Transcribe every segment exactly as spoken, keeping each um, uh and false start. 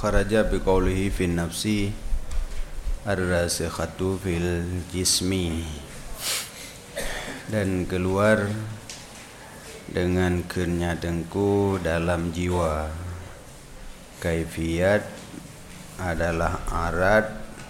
kharaja biqaulihi fin nafsi ar-rasikhatu fil jismi, dan keluar dengan kenyadengku dalam jiwa. Kaifiyat adalah arat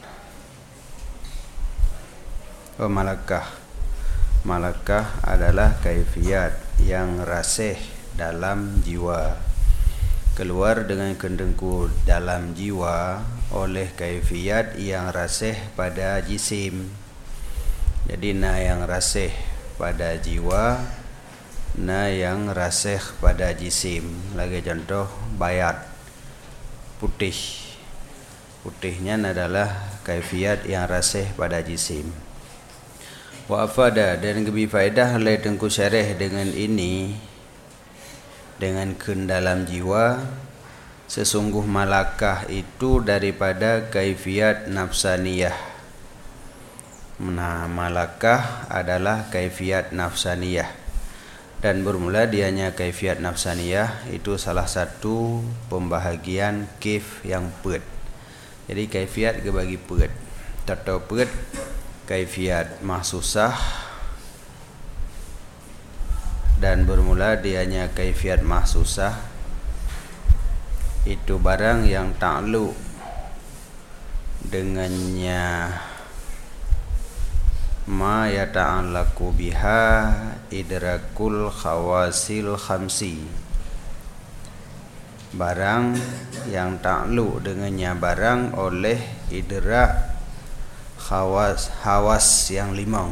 oh, malakah malakah adalah kaifiyat yang rasih dalam jiwa. Keluar dengan kenyadengku dalam jiwa oleh kaifiyat yang rasih pada jisim. Jadi na yang rasih pada jiwa, na yang rasih pada jisim. Lagi contoh bayat, putih. Putihnya adalah kaifiyat yang rasih pada jisim. Wa afada, dan lebih faedah oleh tengku syarih dengan ini, dengan ken dalam jiwa, sesungguh malakah itu daripada kaifiyat nafsaniyah. Nah, malakah adalah kaifiyat nafsaniyah, dan bermula dianya kaifiyat nafsaniyah itu salah satu pembahagian kaif yang pet. Jadi kaifiyat kebagi pet. Tata pet kaifiyat mahsusah, dan bermula dianya kaifiyat mahsusah itu barang yang ta'alluq dengannya ma yata'allaqu biha idrakul khawasil khamsi, barang yang ta'alluq dengannya barang oleh idrak khawas hawas yang lima.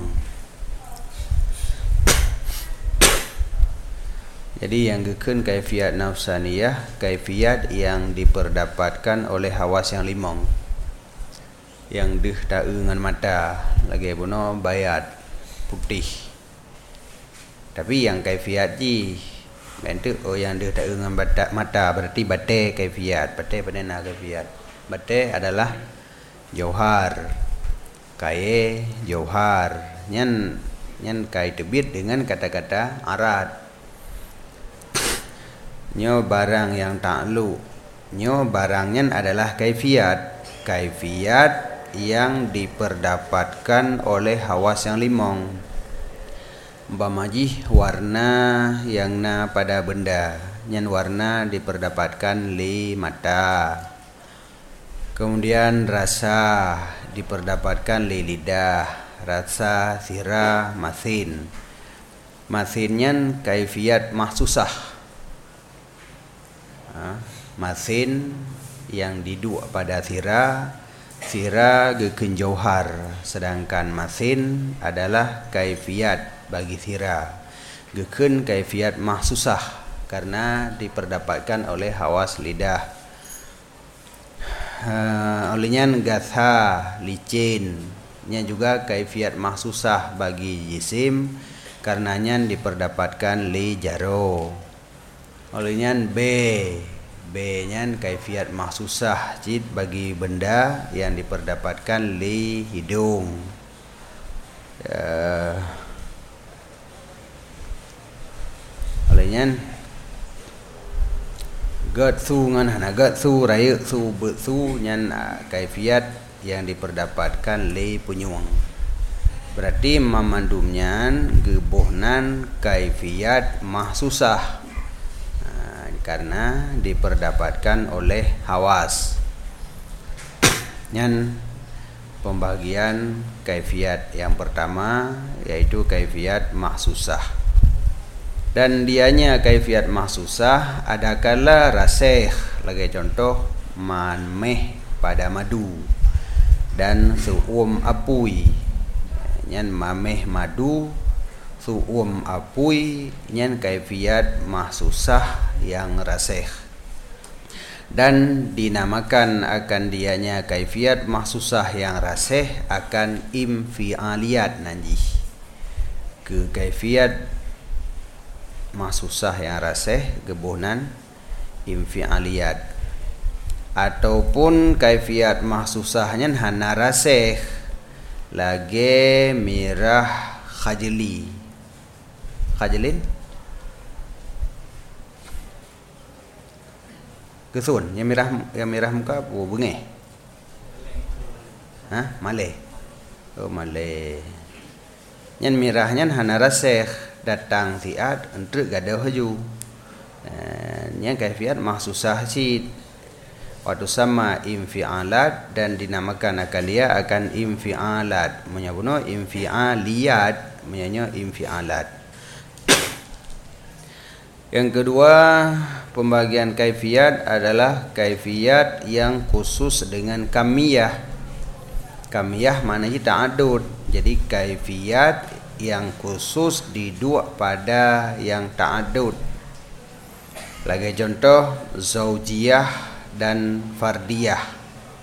Jadi yang gekun kaifiyat nafsaniyah, kaifiyat yang diperdapatkan oleh hawas yang lima, yang deh tak dengan mata, lagi puno bayat, putih. Tapi yang kaifiyat ji bentuk oh yang deh tak dengan mata, mata berarti bate kaifiyat. Bate pada kaifiyat. Bate adalah jauhar, kai jauhar. Nyan nyan kai tebit dengan kata-kata arat. Nyo barang yang ta'alluq, nyo barangnya adalah kaifiyat, kaifiyat yang diperdapatkan oleh hawas yang limong. Umpamanya warna yang na pada benda, nyan warna diperdapatkan li mata. Kemudian rasa diperdapatkan li lidah, rasa sira masin. Masinnya kaifiyat mahsusah. Ha, masin yang diduk pada sira, sira geken jauhar, sedangkan masin adalah kaifiyat bagi sira, geken kaifiyat mahsusah karena diperdapatkan oleh hawas lidah. Ha, olehnya gatha licin, nya juga kaifiyat mahsusah bagi jisim karenanya diperdapatkan li jaro. Olehnya B, B-nya kaifiyat mahsusah cid bagi benda yang diperdapatkan li hidung. Uh, olehnya gatsu ngan hana gatsu raya su betsu nyan kaifiyat yang diperdapatkan li penyuang. Berarti memandumnya gebuhnan kaifiyat mahsusah karena diperdapatkan oleh hawas. Yang pembagian kaifiyat yang pertama yaitu kaifiyat mahsusah. Dan dianya kaifiyat mahsusah ada kala rasih, lagi contoh manmeh pada madu dan suum apui. Yang mameh madu suum apui nyan kaifiyat mahsusah yang rasih, dan dinamakan akan dianya kaifiyat mahsusah yang rasih akan imfi'aliyat nanti. Ke kaifiyat mahsusah yang rasih gebuhnan imfi'aliyat, ataupun kaifiyat mahsusahnya hana rasih lagi mirah khajli. Khajlin Kesun, yang merah yang merah muka apa? Bengih. Ha? Malay. Oh, Malay. Yang merahnya hana rasih datang tiat untuk gadah haju. Yang kaifiat mahsusah sid. Waktu sama infialat dan dinamakan akan dia akan infialat. Menyebutnya infialiyat, menyanya infialat. Yang kedua, pembagian kaifiat adalah kaifiat yang khusus dengan kamiyah. Kamiyah maknanya ta'adud. Jadi kaifiat yang khusus didua pada yang ta'adud. Lagi contoh zaujiyah dan fardiyah.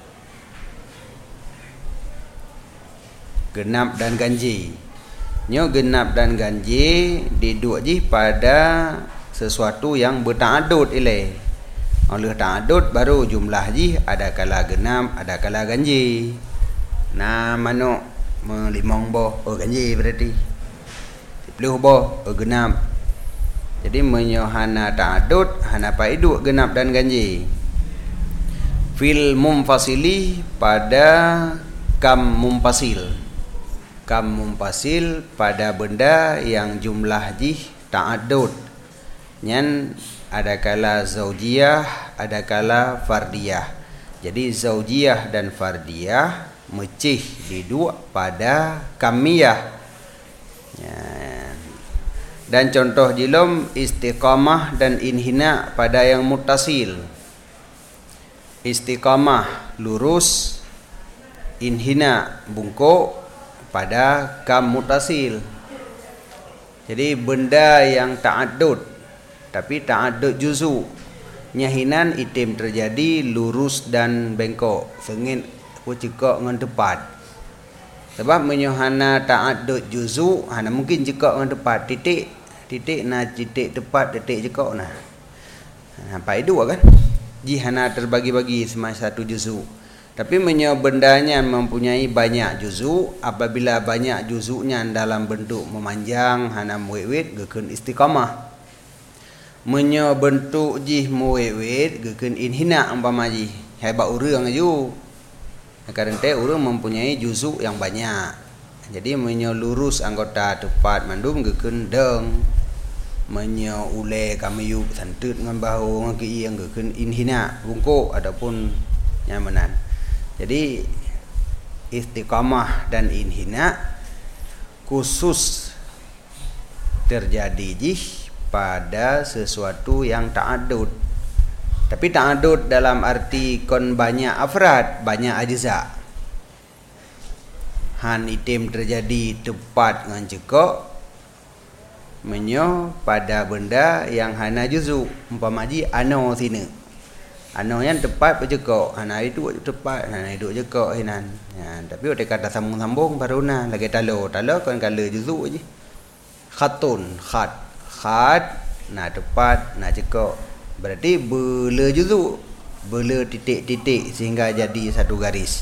Genap dan ganjil. Nyo genap dan ganjil didua je pada sesuatu yang berta'adud ilai. Oleh ta'adud baru jumlah ji ada kala genap, ada kala ganjil. Nah, mano melimong boh oh ganjil berarti. Sepuluh boh oh genap. Jadi menyohana ta'adud hana paidu genap dan ganjil. Fil mumfasili pada kam mumpasil. Kam mumpasil pada benda yang jumlah ji ta'adud. Nyan ada kala zaujiyah, ada kala fardiyah. Jadi zaujiyah dan fardiyah mecih didua pada kamiyah. Dan contoh jilom istiqamah dan inhina pada yang muttasil. Istiqamah lurus, inhina bungkuk pada kam muttasil. Jadi benda yang ta'adud tapi ta'adud juzu. Nyahinan itim terjadi lurus dan bengkok, sengit ku cekak dengan tepat. Sebab menyohana ta'adud juzu hana mungkin cekak dengan tepat. Titik titik na titik tepat titik cekak nah. Sampai dua kan? Jihana terbagi-bagi semasa satu juzu. Tapi menyo bendanya mempunyai banyak juzu, apabila banyak juzunya dalam bentuk memanjang hana muwit gekun istiqamah. Menyo bentuk jih muwit gekun inhina umpama ji hebat urang aju. Karena te urang mempunyai juzu yang banyak. Jadi menyo lurus anggota tepat mandum gekun deng. Menyo ule kamiyu santut dengan bahu dengan kei yang gekun inhina bungkuk ataupun nyamanan. Jadi istiqamah dan inhina khusus terjadi jih pada sesuatu yang ta'adud. Tapi ta'adud dalam arti kon banyak afrad, banyak ajza. Han itim terjadi tepat dengan cekok menyo pada benda yang hana juzu. Umpama ji ano sini. Ano yang tepat bercekok, hana itu tepat, hana itu cekok hinan. Ya, tapi ada kata sambung-sambung baru nah lagi talo, talo kon kala juzu je. Khatun, khat Khat, nak tepat, nak cekok. Berarti bela juzu. Bela titik-titik sehingga jadi satu garis.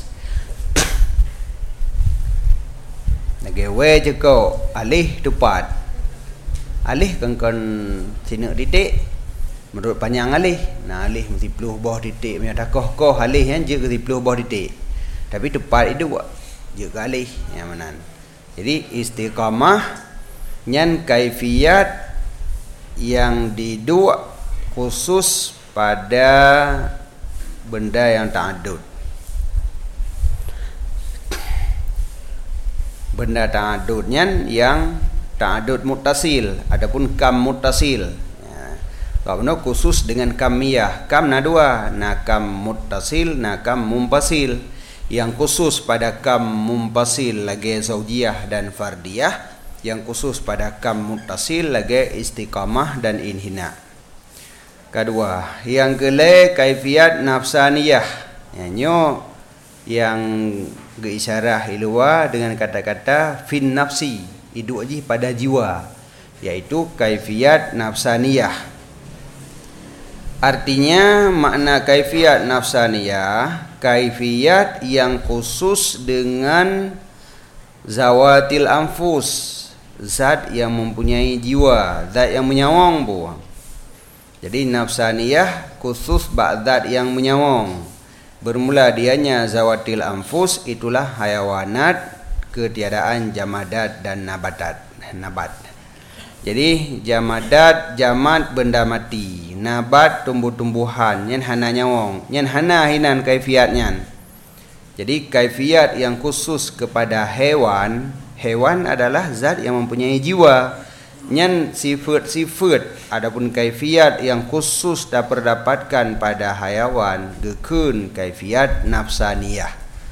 Lagi we cekok, alih tepat. Alih kan-kan sinak titik. Menurut panjang alih. Nah alih mesti peluh bawah titik. Punya takoh-koh alih yang je ke peluh bawah titik. Tapi tepat itu buat. Je ke alih. Yang mana. Jadi istiqamah. Nyan kaifiyat yang didua khusus pada benda yang ta'adud. Benda ta'adudnya yang ta'adud muttasil, adapun kam muttasil. Ya. Kalau khusus dengan kamiyah, kam na dua, na kam muttasil, na kam mumpasil. Yang khusus pada kam mumpasil lagi zaujiyah dan fardiyah. Yang khusus pada kam muttasil lagi istiqamah dan inhina. Kedua, yang kele kaifiyat nafsaniyah. Nyo yang geisyarah ilwa dengan kata-kata fin nafsi, hidup ji pada jiwa, yaitu kaifiyat nafsaniyah. Artinya makna kaifiyat nafsaniyah, kaifiyat yang khusus dengan zawatil anfus, zat yang mempunyai jiwa, zat yang menyawang buah. Jadi nafsaniyah khusus ba'dzat yang menyawang. Bermula dianya zawatil anfus, itulah hayawanat, ketiadaan jamadat dan nabatat, nabat. Jadi jamadat, jamat benda mati, nabat tumbuh-tumbuhan, nyen hana nyawang, nyen hana hinan kaifiatnya. Jadi kaifiat yang khusus kepada hewan, hewan adalah zat yang mempunyai jiwa. Nyen sifat-sifat adapun kaifiat yang khusus dapat dapatkan pada hayawan, gekun kaifiat nafsaniyah.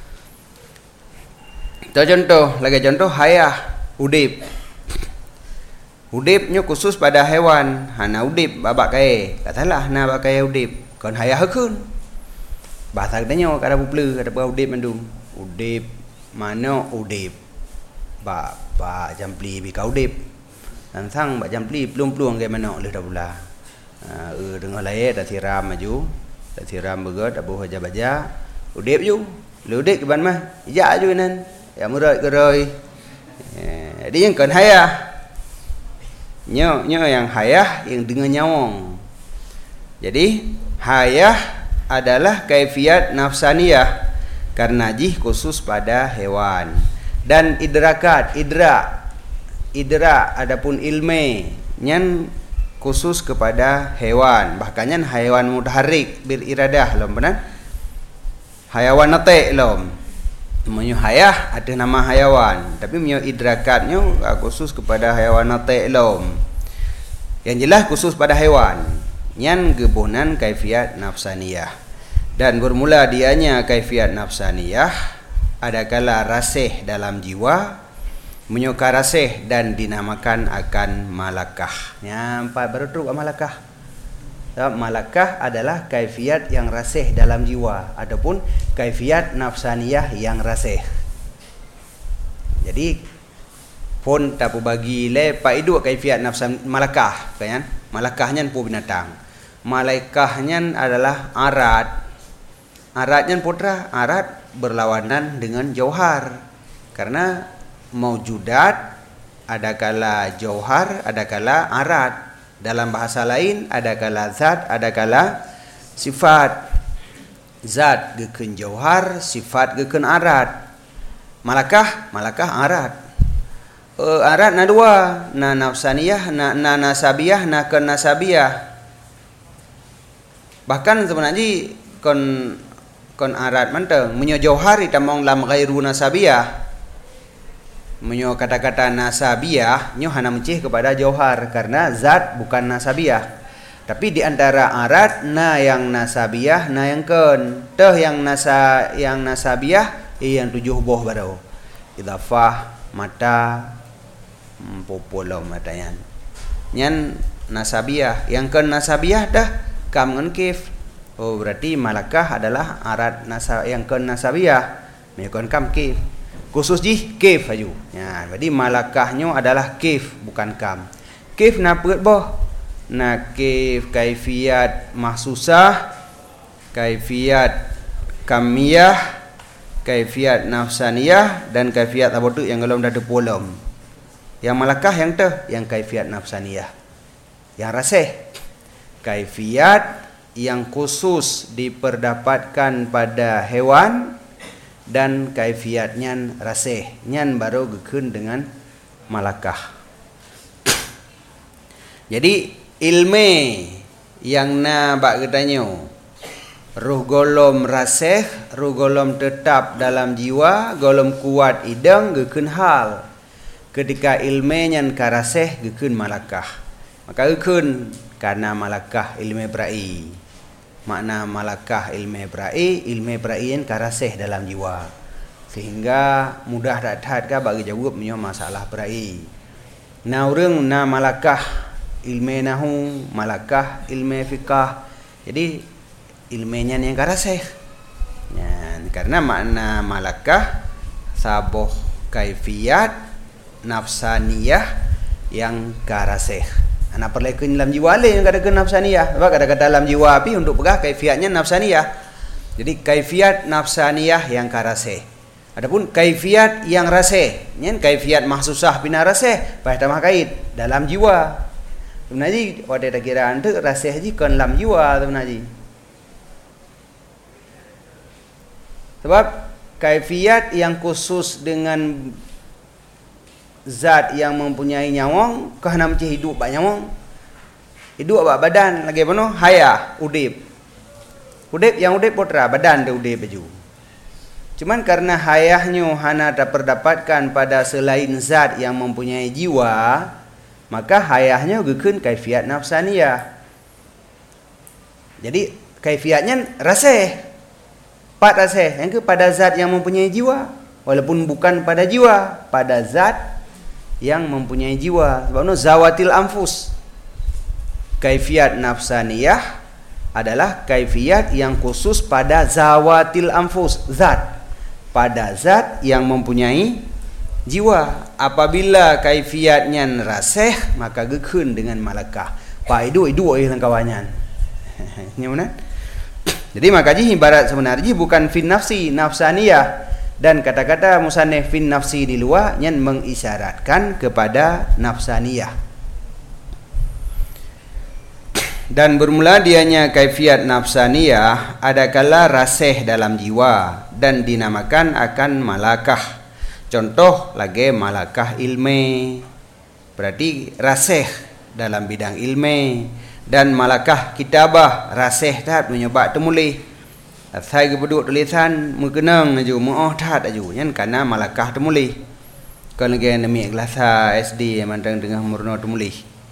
Contoh, lagi contoh hayah, udip. Udipnya khusus pada hewan, hana udip babak kai. Katalah na babak kai udip, kon hayah gekun. Bahasa katanya kada buple, kada apa udip mandung. Udip mana udip. Ba ba jampli bi ka udip. Tantang ba jampli plung-plung ke mana leh dah pula. Ha e dengar lain dah siram maju. Dah siram begot abu haja baja. Udip ju. Le udip ke ban mah. Ya ju nan. Ya murai keroi. Eh dia yang kan hayah. Nyo nyo yang hayah yang dengan nyawang. Jadi hayah adalah kaifiat nafsaniyah karena jih khusus pada hewan. Dan idrakat, idrak, idrak adapun ilme nyan khusus kepada hewan. Bahkan hewan mutaharrik bil iradah lom benar. Hayawan nate lom. Menyo hayah ada nama hayawan, tapi menyo idrakatnya khusus kepada hayawan nate lom. Yang jelas khusus pada hewan. Nyan gebunan kaifiat nafsaniyah. Dan bermula dianya kaifiat nafsaniyah adakala rasih dalam jiwa, menyuka rasih dan dinamakan akan malakah. Nyampai baru tu malakah. Malakah adalah kaifiat yang rasih dalam jiwa, adapun kaifiat nafsaniyah yang rasih. Jadi pun tapu bagi le pa idu kaifiat nafsan malakah kan? Malakahnya pu binatang. Malaikahnya adalah arat. Aratnya putra, arat berlawanan dengan jauhar. Karena maujudat adakala jauhar, adakala arat. Dalam bahasa lain adakala zat, adakala sifat. Zat geken jauhar, sifat geken arat. Malakah, malakah arat. Uh, arat na dua, na nafsaniyah, na, na nasabiyah, na ken nasabiyah. Bahkan sebenarnya kon kon arat manteng menyo jauhar itamong lam ghairu nasabiyah. Menyo kata-kata nasabiyah nyo hana mencih kepada jauhar karena zat bukan nasabiyah. Tapi di antara arat na yang nasabiyah, na yang ken. Teh yang nasa yang nasabiyah yang tujuh boh baru. Idafah mata popolom matayan. Nyan nasabiyah, yang ken nasabiyah dah kam ngan kif. Oh berarti malakah adalah arat nasa yang ken nasabiyah. Mekon kam kif. Khusus jih kif aju. Ya, jadi malakahnya adalah kif bukan kam. Kif na peut boh. Na kif kaifiat mahsusah, kaifiat kamiyah, kaifiat nafsaniyah dan kaifiat apa tu yang belum dah depolom. Yang malakah yang teh yang kaifiat nafsaniyah. Yang rasih kaifiat yang khusus diperdapatkan pada hewan dan kaifiatnya rasih. Nyan baru gekun dengan malakah. Jadi ilme yang na bak ketanyo ruh golom rasih, ruh golom tetap dalam jiwa, golom kuat idang gekun hal. Ketika ilme nyan karasih gekun malakah. Maka gekun karena malakah ilme berai. Makna malakah ilme berai, ilme berai yang karasih dalam jiwa. Sehingga mudah dat-dat ka bagi jawab menyo masalah berai. Na urang na malakah ilme nahu, malakah ilme fikah. Jadi ilmenya yang karasih. Ya, karena makna malakah saboh kaifiat nafsaniyah yang karasih. Anak perlakuan dalam jiwa le yang kata nafsaniyah. Sebab kata-kata dalam jiwa api untuk pegah kaifiatnya nafsaniyah. Jadi kaifiat nafsaniyah yang karasih. Adapun kaifiat yang rasih, nyen kaifiat mahsusah bina rasih, pada tamah kait dalam jiwa. Sebenarnya pada tak kira tu rasa haji kan lam jiwa sebenarnya. Sebab kaifiat yang khusus dengan zat yang mempunyai nyawang, kerana macam hidup bak nyawang. Hidup bak badan lagi apa no? Haya, udip. Udip yang udip putra, badan dia udip baju. Cuman karena hayahnya hana dapatkan pada selain zat yang mempunyai jiwa, maka hayahnya gekeun kaifiat nafsaniyah. Jadi kaifiatnya rasih. Pat rasih, yang ke pada zat yang mempunyai jiwa, walaupun bukan pada jiwa, pada zat yang mempunyai jiwa. Sebab no zawatil anfus. Kaifiat nafsaniyah adalah kaifiat yang khusus pada zawatil anfus, zat. Pada zat yang mempunyai jiwa. Apabila kaifiatnya rasih, maka gekeun dengan malakah. Pak idu idu oi langkawannya. Ini mana? Jadi makanya ibarat sebenarnya bukan fin nafsi, nafsaniyah, dan kata-kata musannif fin nafsi di luar yang mengisyaratkan kepada nafsaniyah. Dan bermula dianya kaifiat nafsaniyah adakala rasih dalam jiwa dan dinamakan akan malakah. Contoh lagi malakah ilmi, berarti rasih dalam bidang ilmi. Dan malakah kitabah rasih tat menyebab temulih. Saya keduduk tulisan mengenang aju muah tat aju yan karena malakah temulih. Kan lagi nami kelas S D yang mandang tengah murno temulih.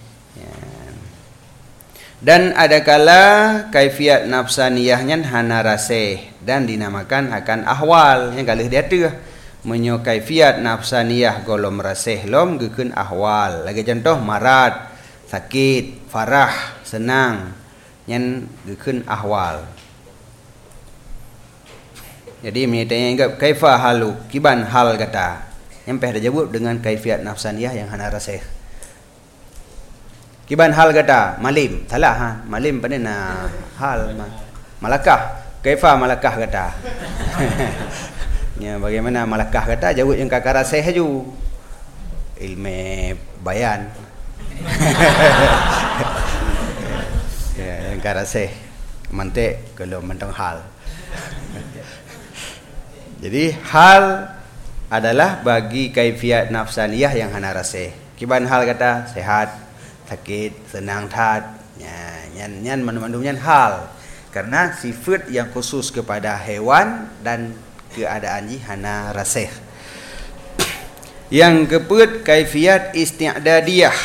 Dan adakala kaifiat nafsaniyahnya hana rasih dan dinamakan akan ahwal yang kalih dia tu menyo kaifiat nafsaniyah golom rasih lom gekeun ahwal. Lagi contoh marat, sakit, farah, senang, yang gekeun ahwal. Jadi menitanya ingat kaifa halu, kiban hal kata. Yang peh dah jawab dengan kaifiat nafsaniyah yang hana rasih. Kiban hal kata, malim. Salah ha, malim pada na hal malakah. Kaifa malakah kata. Ya, bagaimana malakah kata jawab yang kakak rasih aju. Ilmu bayan. Ya, yang karasih mantik kalau mentang hal. Jadi hal adalah bagi kaifiat nafsaniyah yang hana rasih. Kiban hal kata sehat, sakit, senang tat. Ya, nyan nyan mandu-mandu nyan hal. Karena sifat yang khusus kepada hewan dan keadaan ji hana rasih. Yang keempat kaifiat isti'dadiyah.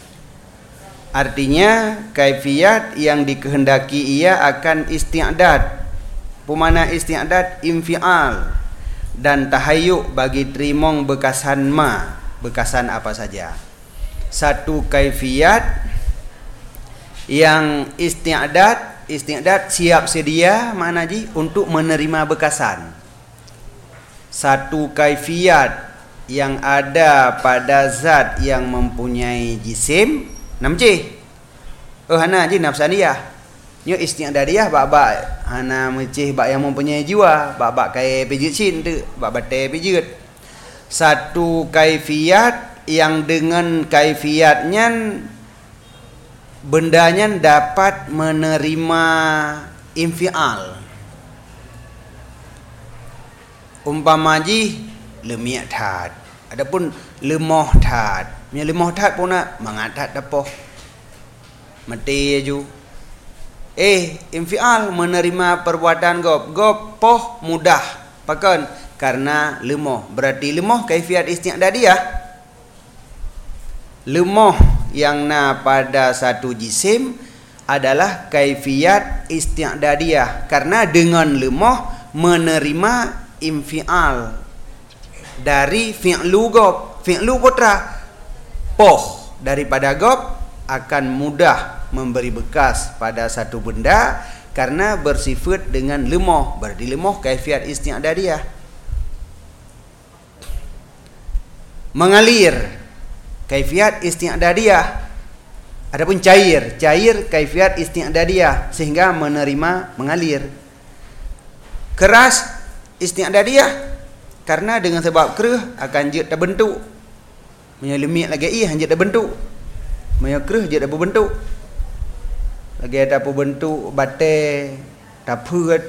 Artinya kaifiat yang dikehendaki ia akan isti'dad. Pemana isti'dad infial dan tahayyuk bagi terimong bekasan ma, bekasan apa saja. Satu kaifiat yang isti'dad, isti'dad siap sedia mana ji untuk menerima bekasan. Satu kaifiat yang ada pada zat yang mempunyai jisim namci. Oh hana ji nafsaniyah. Nyo isti'dadiyah bak-bak hana mecih bak yang mempunyai jiwa, bak-bak kai pijit cin tu, bak bate pijit. Satu kaifiat yang dengan kaifiatnya bendanya dapat menerima infial. Umpama ji lemiak tat. Adapun lemoh tat. Nya lemoh tat pun nak mangatat dapoh. Mati aju. Eh, infial menerima perbuatan gop. Gop poh mudah. Pakan karena lemoh. Berarti lemoh kaifiat isti'dadiyah. Lemoh yang na pada satu jisim adalah kaifiat isti'dadiyah karena dengan lemoh menerima infial dari fi'lu gop. Fi'lu putra poh daripada gop akan mudah memberi bekas pada satu benda karena bersifat dengan lemoh. Berarti lemoh kaifiat isti'dadiyah. Mengalir kaifiat isti'dadiyah. Adapun cair, cair kaifiat isti'dadiyah sehingga menerima mengalir. Keras isti'dadiyah karena dengan sebab kerah akan jet terbentuk. Menyelemik lagi ia hanya terbentuk. Maya kreh je dak berbentuk. Lagi ada berbentuk batai taput.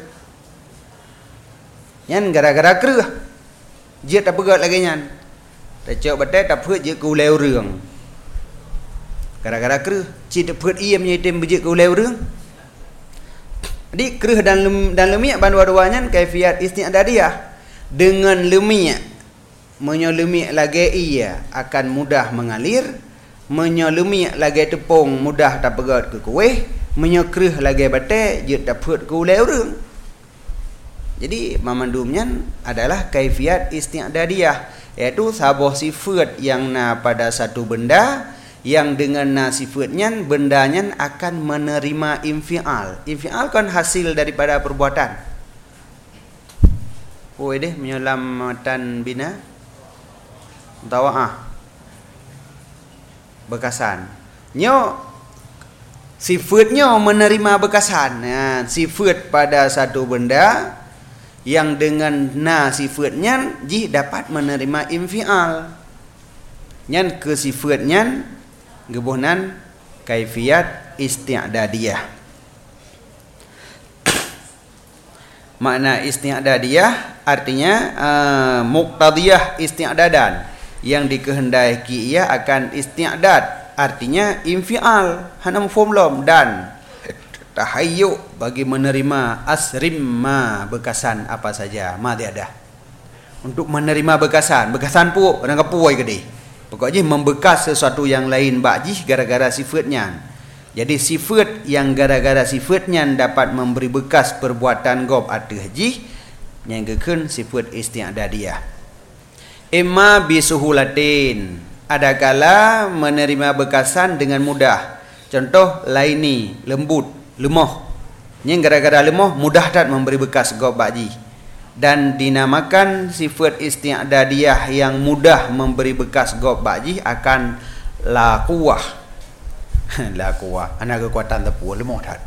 Nyan gara-gara kreh. Je tak berat lagi nyan. Tak cok batai taput je ku leu reung. Gara-gara kreh, ci taput iam nya item je ku leu reung. Jadi kreh dan lem, dan lemiak bandua-duanya kaifiat isti'dadiyah. Dengan lemiak menyolemiak lagi ia akan mudah mengalir, menyolemiak lagi tepung mudah tak berat ke kuih, menyokreh lagi batai je dapat ke ulai orang. Jadi mamandumnya adalah kaifiat isti'dadiyah, iaitu sebuah sifat yang na pada satu benda yang dengan na sifatnya bendanya akan menerima infial. Infial kan hasil daripada perbuatan. Oh deh menyelamatan bina tawa'ah bekasan. Nyo sifatnya menerima bekasan. Nah, sifat pada satu benda yang dengan na sifatnya ji dapat menerima infial. Nyan ke sifatnya gebuhnan kaifiat isti'dadiyah. Makna isti'dadiyah artinya uh, muqtadiyah isti'dadan, yang dikehendaki ia akan isti'dad, artinya infial hana mafhum dan tahayyuk bagi menerima asrim ma bekasan apa saja ma tiada. Untuk menerima bekasan, bekasan pu orang kapuai gede. Pokoknya membekas sesuatu yang lain bakji gara-gara sifatnya. Jadi sifat yang gara-gara sifatnya dapat memberi bekas perbuatan gob atah ji yang gekun sifat isti'dadiyah. Imma bisuhulatin, adakala menerima bekasan dengan mudah. Contoh laini, lembut, lemah. Yang gara-gara lemah mudah tak memberi bekas gob bakji. Dan dinamakan sifat isti'dadiyah yang mudah memberi bekas gob bakji akan la quwah. La quwah, ana kekuatan tepu lemah tak.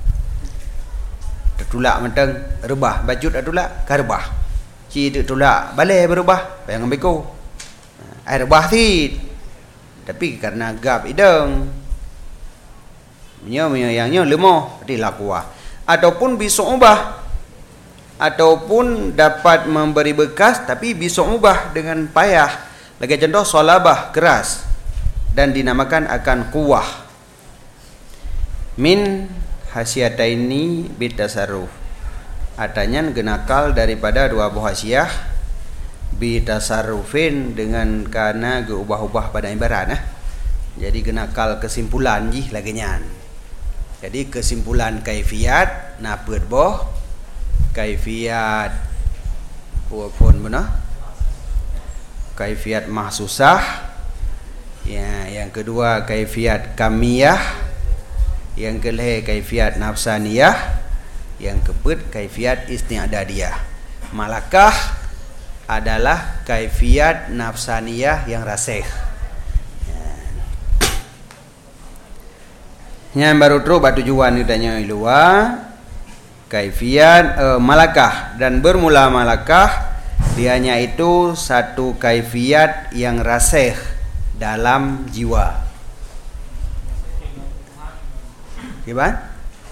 Tertulak mentang rebah, bajut tertulak karbah. Ci tertulak balai berubah, bayang ambil air rebah ti. Tapi karena gap ideng. Menyo menyo yangnya lemah, di la quwah. Ataupun bisa ubah, ataupun dapat memberi bekas tapi bisa ubah dengan payah. Lagi contoh solabah, keras, dan dinamakan akan kuwah. Min hasyataini bitasarruf, adanya genakal daripada dua buah hasyah bitasarrufin dengan karena geubah-ubah pada ibarat nah. Jadi genakal kesimpulan jih lagi nyan. Jadi kesimpulan kaifiat na peut boh kaifiat pun benar kaifiat mahsusah ya, yang kedua kaifiat kamiyah, yang kelih kaifiat nafsaniyah, yang keempat kaifiat isti'dadiyah. Malakah adalah kaifiat nafsaniyah yang rasih. Yang baru terus tujuan ditanya luar kaifiat eh, malakah, dan bermula malakah dianya itu satu kaifiat yang rasih dalam jiwa. Gimana?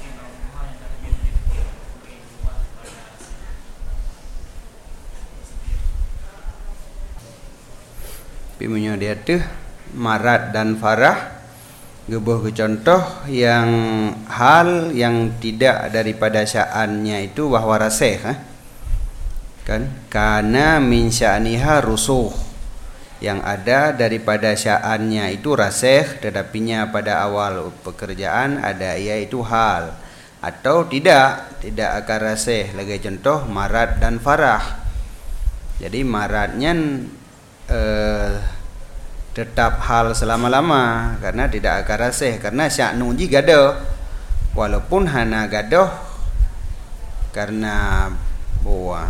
Pimunya dia tuh marat dan farah. Gebuh ke contoh yang hal yang tidak daripada sya'annya itu bahwa rasih eh? Kan karena min sya'niha rusuh, yang ada daripada sya'annya itu rasih, tetapinya pada awal pekerjaan ada ia itu hal, atau tidak tidak akan rasih. Lagi contoh marat dan farah. Jadi maratnya eh, tetap hal selama-lama karena tidak akan rasih, karena sya'nu ji gadoh walaupun hana gadoh karena buah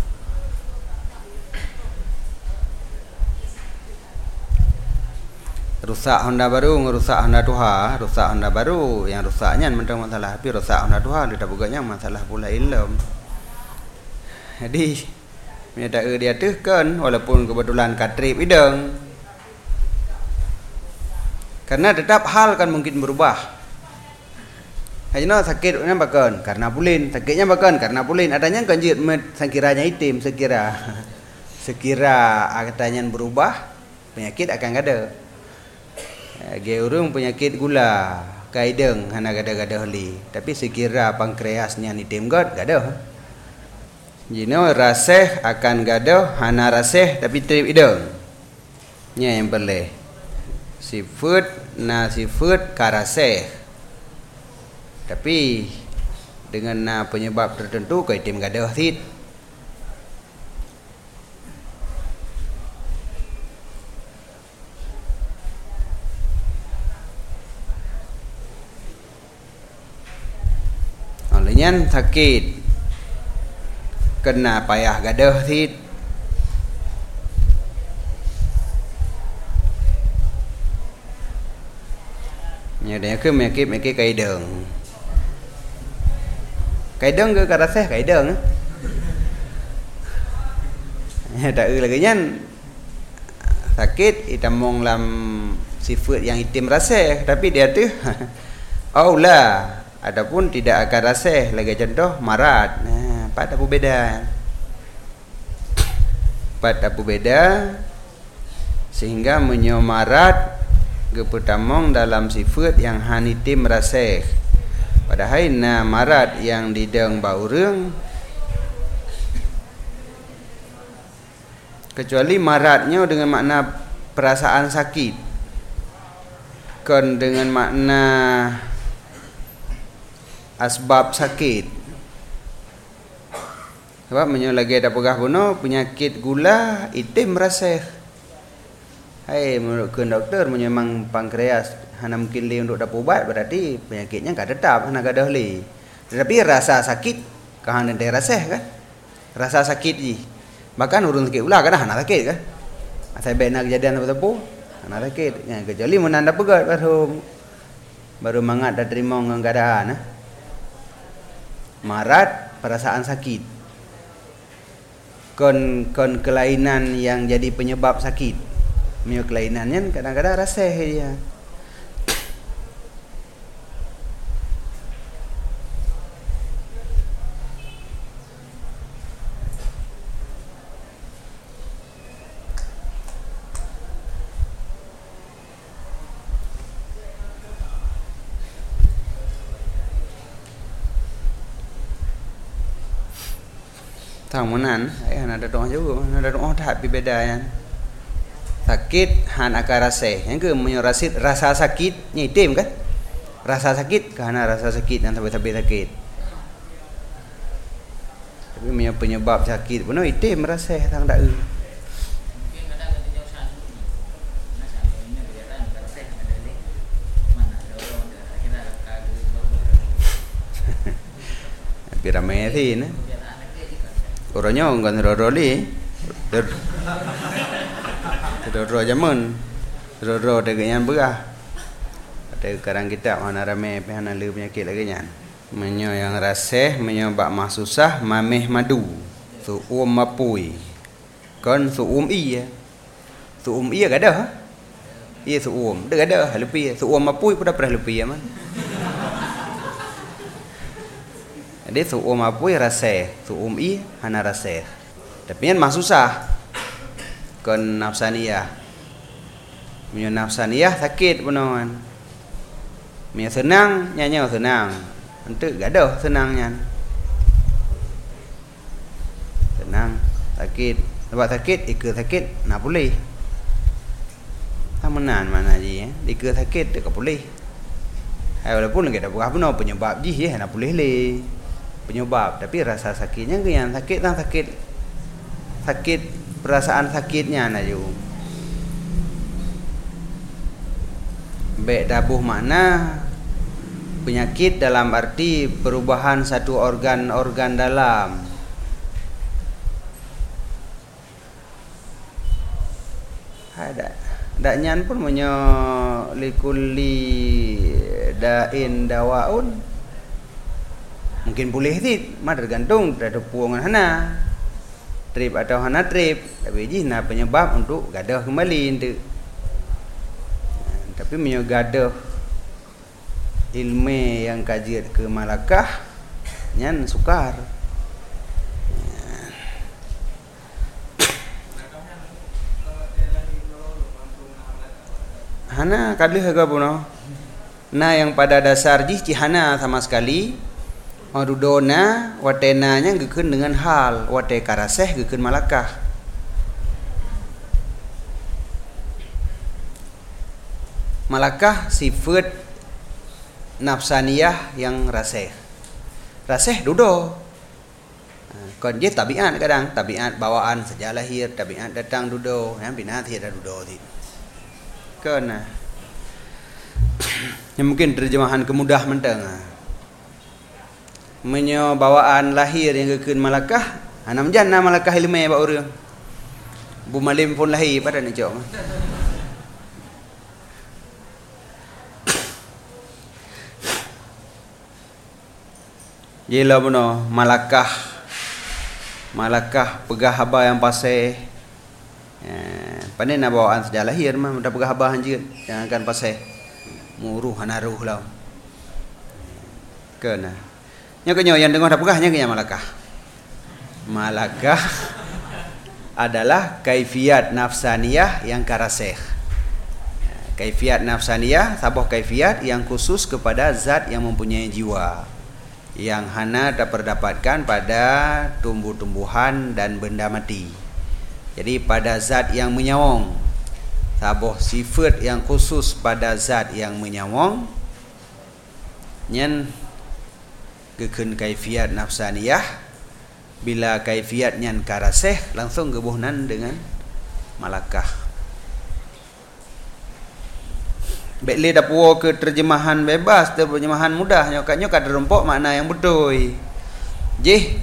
rusak Honda baru ngerusak Honda Tuha, rusak Honda baru yang rusaknya mentang masalah, tapi rusak Honda Tuha dia buganya masalah pula ilm. Jadi menyata dia tuh kan walaupun kebetulan katrip ideng Karena tetap hal kan mungkin berubah. Hanya sakitnya bahkan karena pulin, sakitnya bahkan karena pulin. Adanya kanjut sekiranya itim, sekira sekira katanya berubah, penyakit akan ada. Geurung penyakit gula, kaideng hana gada-gada heli. Tapi sekira pankreasnya itim god gada. Jino raseh akan gada hana raseh tapi trip ideng. Nya yang boleh. Seafood na seafood karaseh. Tapi dengan na penyebab tertentu kai tim gadah thit. Olehnya sakit kena payah gadah thit. Nyadanya ke menyakit-menyakit kaideng. Kaideng ke karaseh kaideng. Ya tak lagi nyan sakit itamong lam seafood yang itim raseh tapi dia tu oh lah adapun tidak akan raseh lagi contoh marat. Nah, pat apa beda? Pat apa beda sehingga menyomarat kepertamong dalam seafood yang hanitim raseh. Padahal na marat yang dideng baureng kecuali maratnya dengan makna perasaan sakit kan dengan makna asbab sakit. Sebab menyo lagi ada pegah buno penyakit gula itim raseh. Hai menurut ke doktor memang pankreas hana mungkin li untuk dapat ubat berarti penyakitnya enggak tetap hana gadah li. Tetapi rasa sakit kahana de raseh kan? Rasa sakit ji. Bahkan urung sakit ulah kan hana sakit kan? Asal benar kejadian apa-apa hana sakit. Ya kecuali menanda pegat baru baru mangat dah terima dengan keadaan nah. Marat perasaan sakit. Kon kon kelainan yang jadi penyebab sakit. Mio kelainannya kadang-kadang raseh dia. Tahu menan, eh ada doa juga, ada doa tak berbeda ya. Sakit han akan raseh, yang ke menyerasit rasa sakit nyitim kan? Rasa sakit karena rasa sakit yang tapi-tapi sakit. Tapi penyebab sakit pun itim raseh tang dak. Piramid ni. Orangnya enggak roroli. Roro jaman. Roro dengan berah. Ada sekarang kita mana ramai pihana le penyakit lagi nyan. Menyo yang raseh, menyo bak mah susah, mameh madu. Suum mapui. Kon suum iya. Suum iya gak ada. Iya suum. Dak ada lebih. Suum mapui pun dah pernah lebih man. Jadi suum mapui raseh, suum i hana raseh. Tapi yang mah susah. Kon nafsaniyah. Menyo nafsaniyah sakit punon. Menyo senang, nyanyi senang. Entuk gak ada senangnya. Senang, sakit. Sebab sakit, ikut sakit, nak boleh. Tak menan mana je ya. Ikut sakit, tak boleh. Hai walaupun lagi ada berapa pun penyebab je ya, nak boleh le. Penyebab, tapi rasa sakitnya ke yang sakit tang sakit. Sakit perasaan sakitnya na ju. Baik dabuh makna penyakit dalam arti perubahan satu organ-organ dalam. Ada dak nyan pun menyo likulli dain dawaun. Mungkin boleh sih, mah tergantung dari puangan hana. Trip atau hana trip, tapi ji na penyebab untuk gadah kembali itu. Tapi menyo gaduh ilmu yang kajian ke malakah nyan sukar. Hana kadih ke puno. Nah yang pada dasar ji cihana sama sekali. Odudona watenanya gekeun dengan hal, wate karaseh gekeun malakah. Malakah sifat nafsaniyah yang raseh. Raseh dudo. Kon dia tabiat kadang, tabiat bawaan sejak lahir, tabiat datang dudo, yang binat ada dudo ti. Kena. Yang mungkin terjemahan kemudah menteng. Menyo bawaan lahir yang gekeun malakah, anam janna malakah ilmu ba urang. Bu malim pun lahir pada ni cok. Jela benar malakah malakah pegah haba yang pasai eh, pandai nak bawaan sejak lahir mah dah pegah haba hanjir yang akan pasai muruh hanaruh lah kena nya kenyo yang dengar dah pegahnya kenya malakah malakah adalah kaifiat nafsaniyah yang karaseh. Kaifiat nafsaniyah sabah kaifiat yang khusus kepada zat yang mempunyai jiwa, yang hana dapatkan pada tumbuh-tumbuhan dan benda mati. Jadi pada zat yang menyawang, sabuh sifat yang khusus pada zat yang menyawang, nyen gekeun kaifiat nafsaniyah. Bila kaifiat nyan karaseh langsung gebuhnan dengan malakah. Bekle dapuo ke terjemahan bebas, terjemahan mudah nyokatnya kada rempok makna yang betul. Jih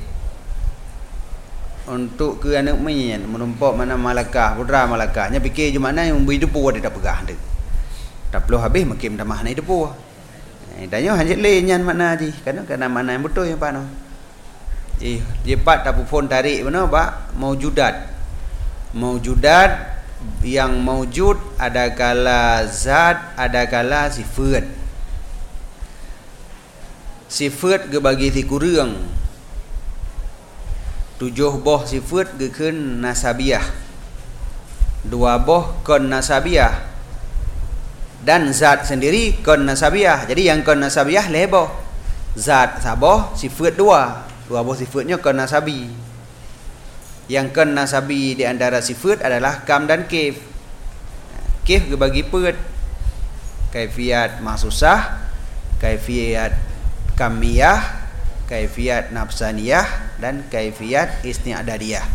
untuk ke anak menyen merempok mana malakah, putra malakahnya fikir je mana yang hidup ada dah pegah tu. Tak perlu habis makin dah makna hidup. Eh tanya hanjit le nyan makna ji, kan kana makna yang betul yang pano. Jih, je pat tak pun tarik mana pak maujudat. Maujudat yang maujud ada kala zat, ada kala sifat. Sifat ke bagi ti kurang. Tujuh boh sifat gekeun nasabiyah. Dua boh kon nasabiyah. Dan zat sendiri kon nasabiyah. Jadi yang kon nasabiyah leboh. Zat saboh sifat dua. Dua boh sifatnya kon nasabi. Yang kan nasabi di antara sifat adalah kam dan kif. Kif dibagi pet. Kaifiat mahsusah, kaifiat kamiyah, kaifiat nafsaniyah dan kaifiat isti'dadiyah.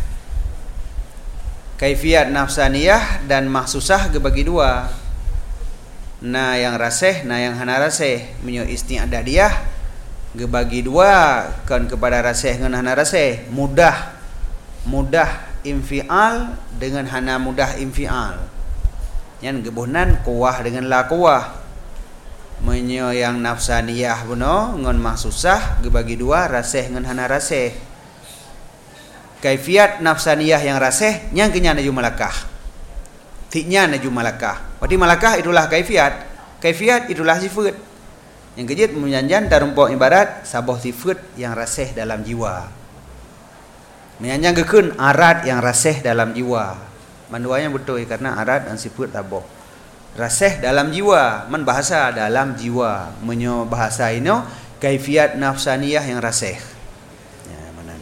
Kaifiat nafsaniyah dan mahsusah dibagi dua. Nah yang raseh, nah yang hana raseh. Menyo isti'dadiyah dibagi dua kan kepada raseh dengan hana raseh. Mudah mudah infial dengan hana mudah infial. Yang gebuhnan kuah dengan la kuah. Menyo yang nafsaniyah beno ngon mahsusah gebagi dua raseh dengan hana raseh. Kaifiat nafsaniyah yang raseh yang kenya naju malakah. Tiknya naju malakah. Berarti malakah itulah kaifiat. Kaifiat itulah sifat. Yang kejit menyanjan tarumpok ibarat sabah sifat yang raseh dalam jiwa. Menyanjang gekeun arat yang raseh dalam jiwa. Manduanya betul karena arat dan sifat taboh. Raseh dalam jiwa, man bahasa dalam jiwa. Menyo bahasa ini kaifiat nafsaniyah yang raseh. Ya, mana?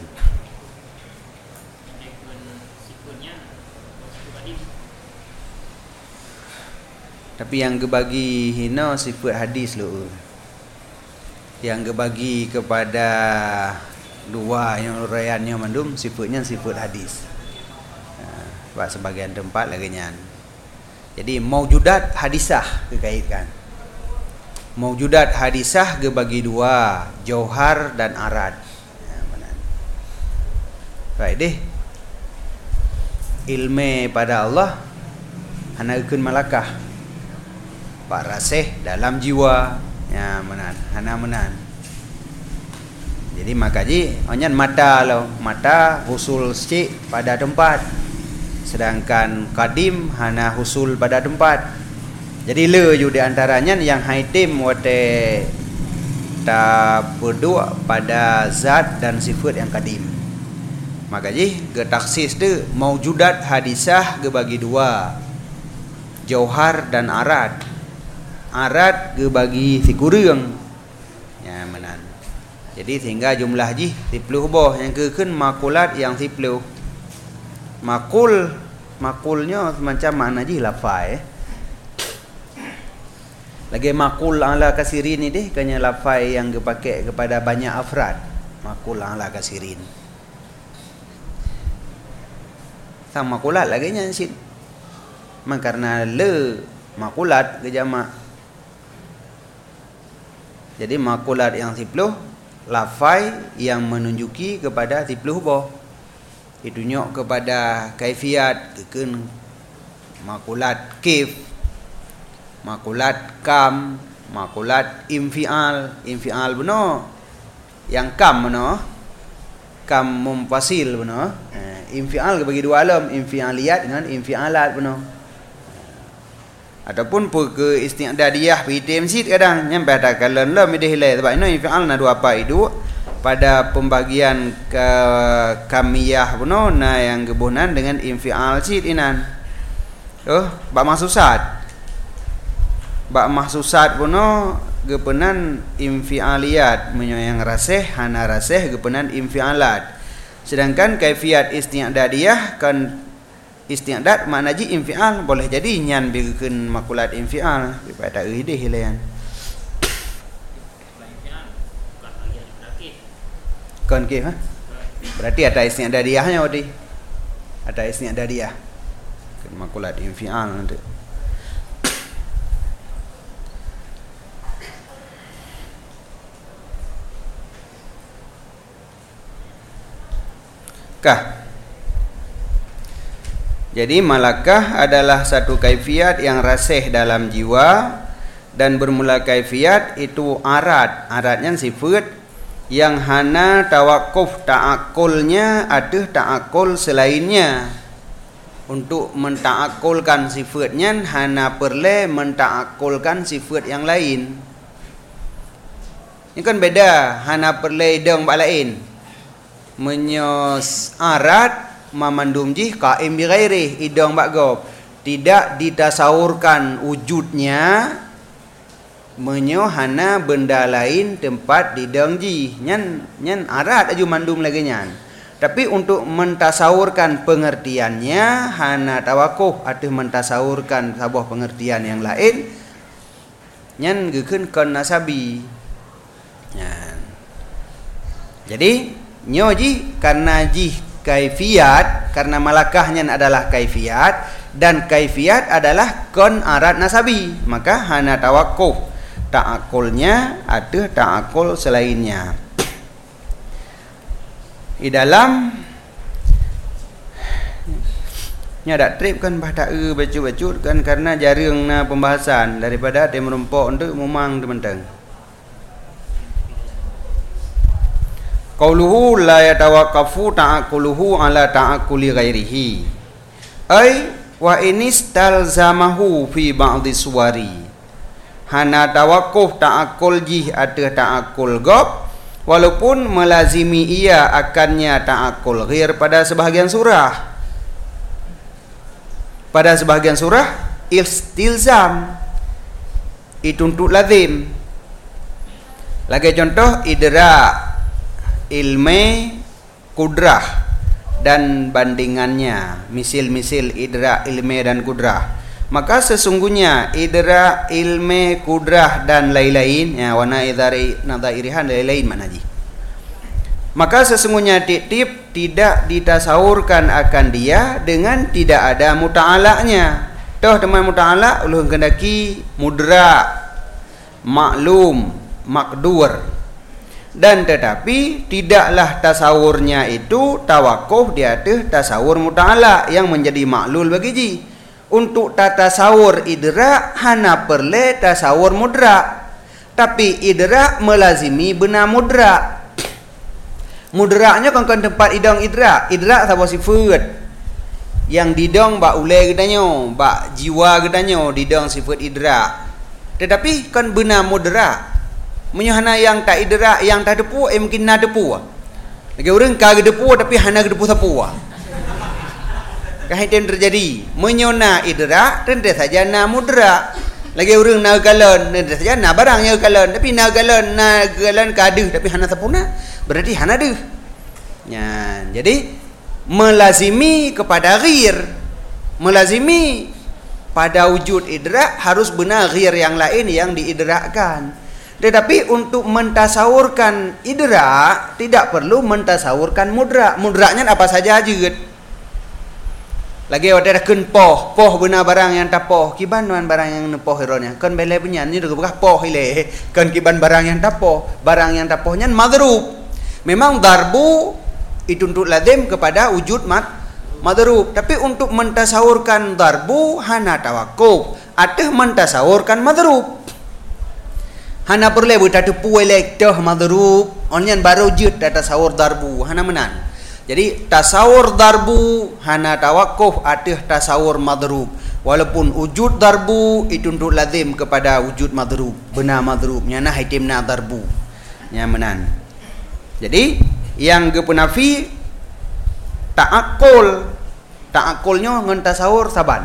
Tapi yang gebagi hino sifat hadis lo. Yang gebagi kepada dua yang urayannya mandum sifatnya sifat hadis. Sebab ha, sebagian tempat lagi nyan. Jadi maujudat hadisah dikaitkan. Maujudat hadisah gebagi dua, jauhar dan arad. Ya, benar. Baik deh. Ilmu pada Allah hana gekeun malakah. Pak raseh dalam jiwa. Ya benar, hana menan. Jadi makaji onyan mata lo, mata husul si pada tempat. Sedangkan kadim hana husul pada tempat. Jadi le ju di antaranya yang haitim wate ta berdua pada zat dan sifat yang kadim. Maka ji ge taksis tu maujudat hadisah ge bagi dua. Jauhar dan arad. Arad ge bagi figureung. Ya menan. Jadi sehingga jumlah ji sepuluh boh yang kekeun makulat yang sepuluh. Makul makulnya semacam makna ji lafai. Lagi makul ala kasirin ni deh kanya lafai yang dipakai kepada banyak afrad. Makul ala kasirin. Sama makulat lagi nya sin. Man karena le makulat ke jamak. Jadi makulat yang sepuluh lafai yang menunjuki kepada sepuluh boh. Itu nyok kepada kaifiat kekeun makulat kif, makulat kam, makulat infial, infial benar. Yang kam benar. Kam mumpasil benar. Eh, infial bagi dua alam, infialiyat dengan infialat benar. Ataupun pun ke isti'dadiyah P T M C kadang nyampe ada kalian lah midih hilai sebab ini infial na dua apa itu pada pembagian ke kamiyah benar na yang gebunan dengan infial sit inan. Oh, bak mahsusat. Bak mahsusat puno gepenan infialiyat menyayang rasih hana rasih gepenan infialat. Sedangkan kaifiat isti'dadiyah kan isti'dad makna ji infial boleh jadi nyan bikeun makulat infial daripada euy hilayan. Kan kif ha? Berarti ada isti'dadiyahnya wadi. Ada isti'dadiyah. Kan makulat infial nanti. Kah? Jadi malakah adalah satu kaifiat yang rasih dalam jiwa dan bermula kaifiat itu arad. Aradnya sifat yang hana tawakuf ta'akulnya ada ta'akul selainnya. Untuk menta'akulkan sifatnya hana perle menta'akulkan sifat yang lain. Ini kan beda hana perle dong bak lain. Menyos arad mamandum jih qaim bi ghairi idong bakgob tidak ditasawurkan wujudnya menyohana benda lain tempat didong jih nyan nyan arad aju mandum lagi nyan tapi untuk mentasawurkan pengertiannya hana tawakuh atau mentasawurkan sebuah pengertian yang lain nyan geukeun kon nasabi nyan. Jadi nyo ji karena ji kaifiat karena malakahnya adalah kaifiat dan kaifiat adalah kon arad nasabi maka hana tawakuf ta'akulnya ada ta'akul selainnya. Di dalam nya dak trip kan bah tak e bacut-bacut kan karena jarang na pembahasan daripada tem rumpok untuk memang teman-teman. Qauluhu la yatawaqqafu ta'aquluhu ala ta'aquli ghairihi ay wa inistalzamahu fi ba'dhi suwari hana tawaqquf ta'aqul jih ada ta'aqul gob walaupun melazimi ia akannya ta'aqul ghair pada sebahagian surah pada sebahagian surah istilzam itu untuk lazim. Lagi contoh idra ilme kudrah dan bandingannya misil-misil idra ilme dan kudrah maka sesungguhnya idra ilme kudrah dan lain-lain ya wana idari nadairihan lain-lain mana ji maka sesungguhnya tip-tip tidak ditasawurkan akan dia dengan tidak ada muta'alaknya. Toh teman muta'alak ulun kendaki mudra maklum makdur dan tetapi tidaklah tasawurnya itu tawakuf di atas tasawur muta'ala yang menjadi maklul bagi ji. Untuk tasawur idrak hana perle tasawur mudra tapi idrak melazimi benar mudra. Mudraknya kan kan tempat idang idrak idrak sama sifat yang didong bak ulai gedanyo, bak jiwa gedanyo didong sifat idrak. Tetapi kan benar moderat. Menyahana yang tak idrak, yang tak depu, eh mungkin na depu. Lagi orang kagak depu tapi hana depu sapu. Kahit yang terjadi, menyona idrak tentu saja na moderat. Lagi orang na galon, tentu saja na barangnya galon, tapi na galon, na galon kadu tapi hana sapuna, berarti hana deh. Ya, jadi melazimi kepada ghir, melazimi pada wujud idrak harus benar ghir yang lain yang diidrakkan. Tetapi untuk mentasawurkan idrak tidak perlu mentasawurkan mudrak. Mudraknya apa saja aja. Lagi ada kun poh, poh benar barang yang tak poh, kiban barang yang nepoh ironya. Kan bele punya ni juga bekah poh ile. Kan kiban barang yang tak poh, barang yang tak pohnya madrub. Memang darbu itu untuk lazim kepada wujud mat madrub, tapi untuk mentasawurkan darbu hana tawakkuf, atau mentasawurkan madrub. Hana perlu buat tepu elek dah madrub, onyan baru jut tasawur darbu, hana menan. Jadi tasawur darbu hana tawakkuf, atau tasawur madrub. Walaupun wujud darbu itu untuk lazim kepada wujud madrub, benar madrub, nyana haitimna darbu, nyamanan. Jadi yang gepenafi ta'akul, ta'akulnya ngentasawur saban.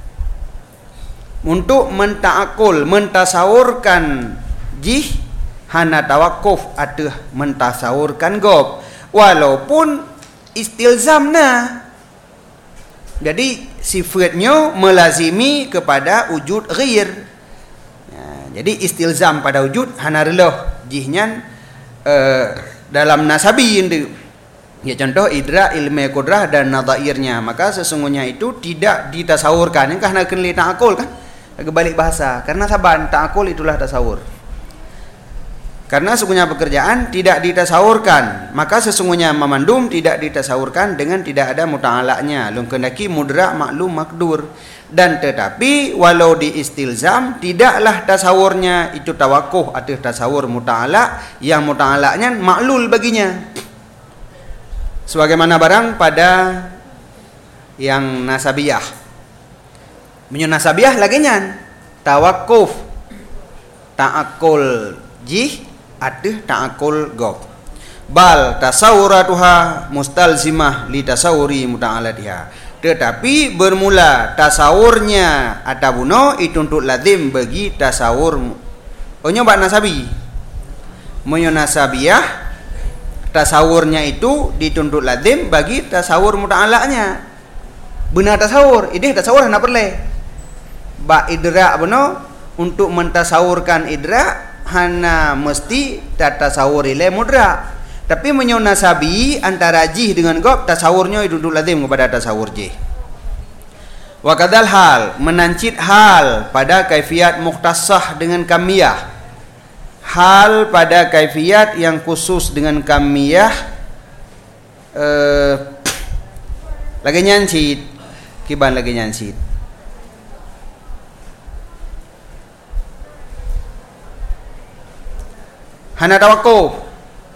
Untuk mentakul, mentasawurkan jih hana tawakkuf atau mentasawurkan gob, walaupun istilzamna. Jadi sifatnya melazimi kepada wujud ghir. Ya, jadi istilzam pada wujud hana reloh jihnya uh, dalam nasabi ini. Ya, contoh idrak, ilmu kudrah dan nadhairnya, maka sesungguhnya itu tidak ditasawurkan. Ini karena kena ta'akul kan? Kebalik bahasa. Karena saban ta'akul itulah tasawur. Karena sesungguhnya pekerjaan tidak ditasawurkan, maka sesungguhnya memandum tidak ditasawurkan dengan tidak ada muta'alaknya. Lung kendaki mudrak maklum makdur. Dan tetapi walau di istilzam tidaklah tasawurnya itu tawakuh atau tasawur muta'alak, yang muta'alaknya maklul baginya. Sebagaimana barang pada yang nasabiyah. Menyo nasabiyah lagi nyan tawakuf, ta'akul jih, atau ta'akul gob. Bal tasawuratuha mustalzimah li tasawuri muta'alatiha. Tetapi bermula tasawurnya atabuno itu untuk lazim bagi tasawur. Onyo bak nasabi. Menyo nasabiyah tasawurnya itu dituntut lazim bagi tasawur muta'alaknya. Benar tasawur, ini tasawur hendak perle. Ba idrak beno untuk mentasawurkan idrak hana mesti tasawur ile mudrak. Tapi menyo nasabi antara jih dengan gob tasawurnya itu dituntut lazim kepada tasawur jih. Wa kadal hal, menancit hal pada kaifiat mukhtasah dengan kamiyah. Hal pada kaifiat yang khusus dengan kamiyah, eh, lagi nyancit kiban lagi nyancit hana tawakkuf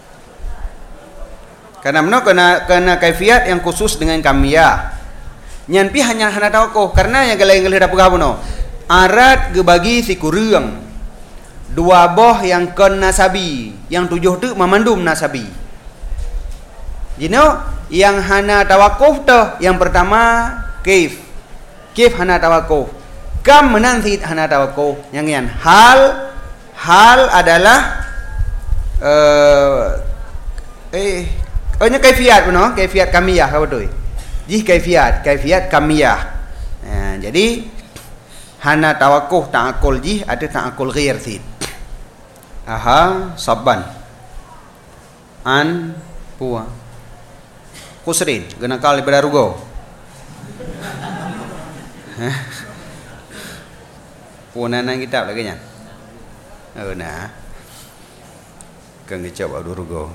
karena mana kena kena kaifiat yang khusus dengan kamiyah nyanpi hanya hana tawakkuf karena yang galai-galai dapat kamu arat gebagi si kurang dua boh yang kon nasabi, yang tujuh tu memandum nasabi. Jino yang hana tawakuf tu, yang pertama kaif, kaif hana tawakuf. Kam menanti hana tawakuf. Yang yang hal, hal adalah uh, eh, oh ini kaifiat benar, kaifiat kamiyah apa tu? Jih kaifiat, kaifiat kamiyah. Nah, jadi hana tawakuf ta'akul jih ada ta'akul ghair sid. Aha saban an puah kusrin genakal daripada rugo puanan kitab lagi nya oh nah kang dicoba rugo.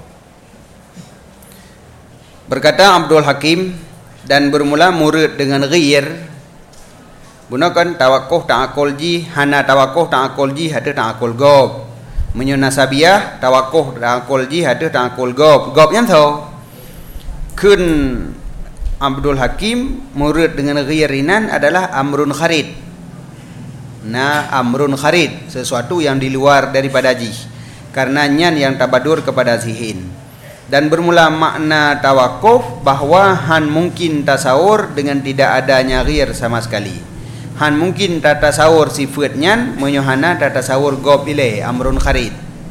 Berkata Abdul Hakim, dan bermula murid dengan ghair gunakan tawakkuf ta'akul ji hana tawakkuf ta'akul ji ada ta'akul gob. Menyo nasabiyah tawakkuf ta'akul ji ada ta'akul gob. Gob yang tahu kun Abdul Hakim murid dengan ghirinan adalah amrun kharid. Nah, amrun kharid, sesuatu yang di luar daripada jih. Karena nyan yang tabadur kepada zihin. Dan bermula makna tawakuf bahwa han mungkin tasawur dengan tidak adanya ghir sama sekali. Han mungkin tata tasawur sifat nyan menyohana tata tasawur gob ile amrun kharid.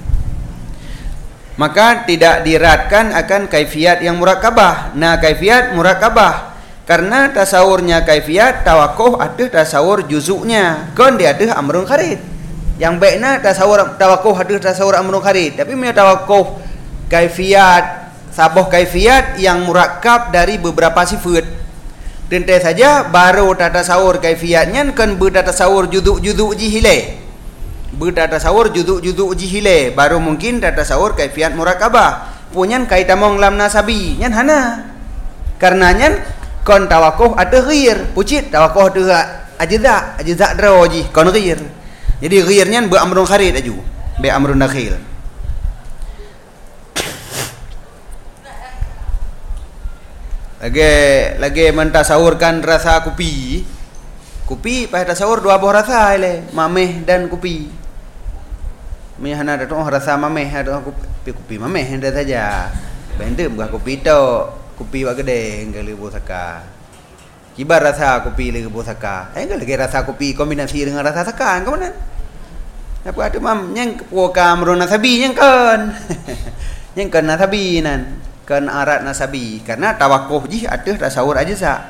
Maka tidak diratkan akan kaifiat yang murakabah. Nah, kaifiat murakabah karena tasawurnya kaifiat tawakuf ada tasawur juzuknya. Kan dia ada amrun kharid. Yang baiknya tasawur tawakuf ada tasawur amrun kharid. Tapi punya tawakuf kaifiat saboh kaifiat yang murakab dari beberapa sifat. Tentu saja baru tata tasawur kaifiatnya kan bertata tasawur juzuk-juzuk jihile. Bertata tasawur juzuk-juzuk jihile baru mungkin tata tasawur kaifiat murakabah. Punyan kaitamong lam nasabi nyan hana. Karena nyan kon tawakuf ada ghir, pucit tawakuf ada ajza, ajza draji kon ghir. Jadi ghirnya be amrun kharid aju, be amrun dakhil. Lagi lagi mentasawurkan rasa kopi. Kopi pada tasawur dua buah rasa ile, mameh dan kopi. Mihana ada tu rasa mameh ada kopi kopi mameh ada saja. Benda bukan kopi tu, kopi wak gede enggal lebu saka. Kibar rasa kopi lebu saka. Enggal lagi rasa kopi kombinasi dengan rasa saka, kau mana? Apa ada mam yang puaka amrun nasabi yang kan. Yang kan nasabi nan. Kan arat nasabi karena tawakuf jih ada tasawur ajza.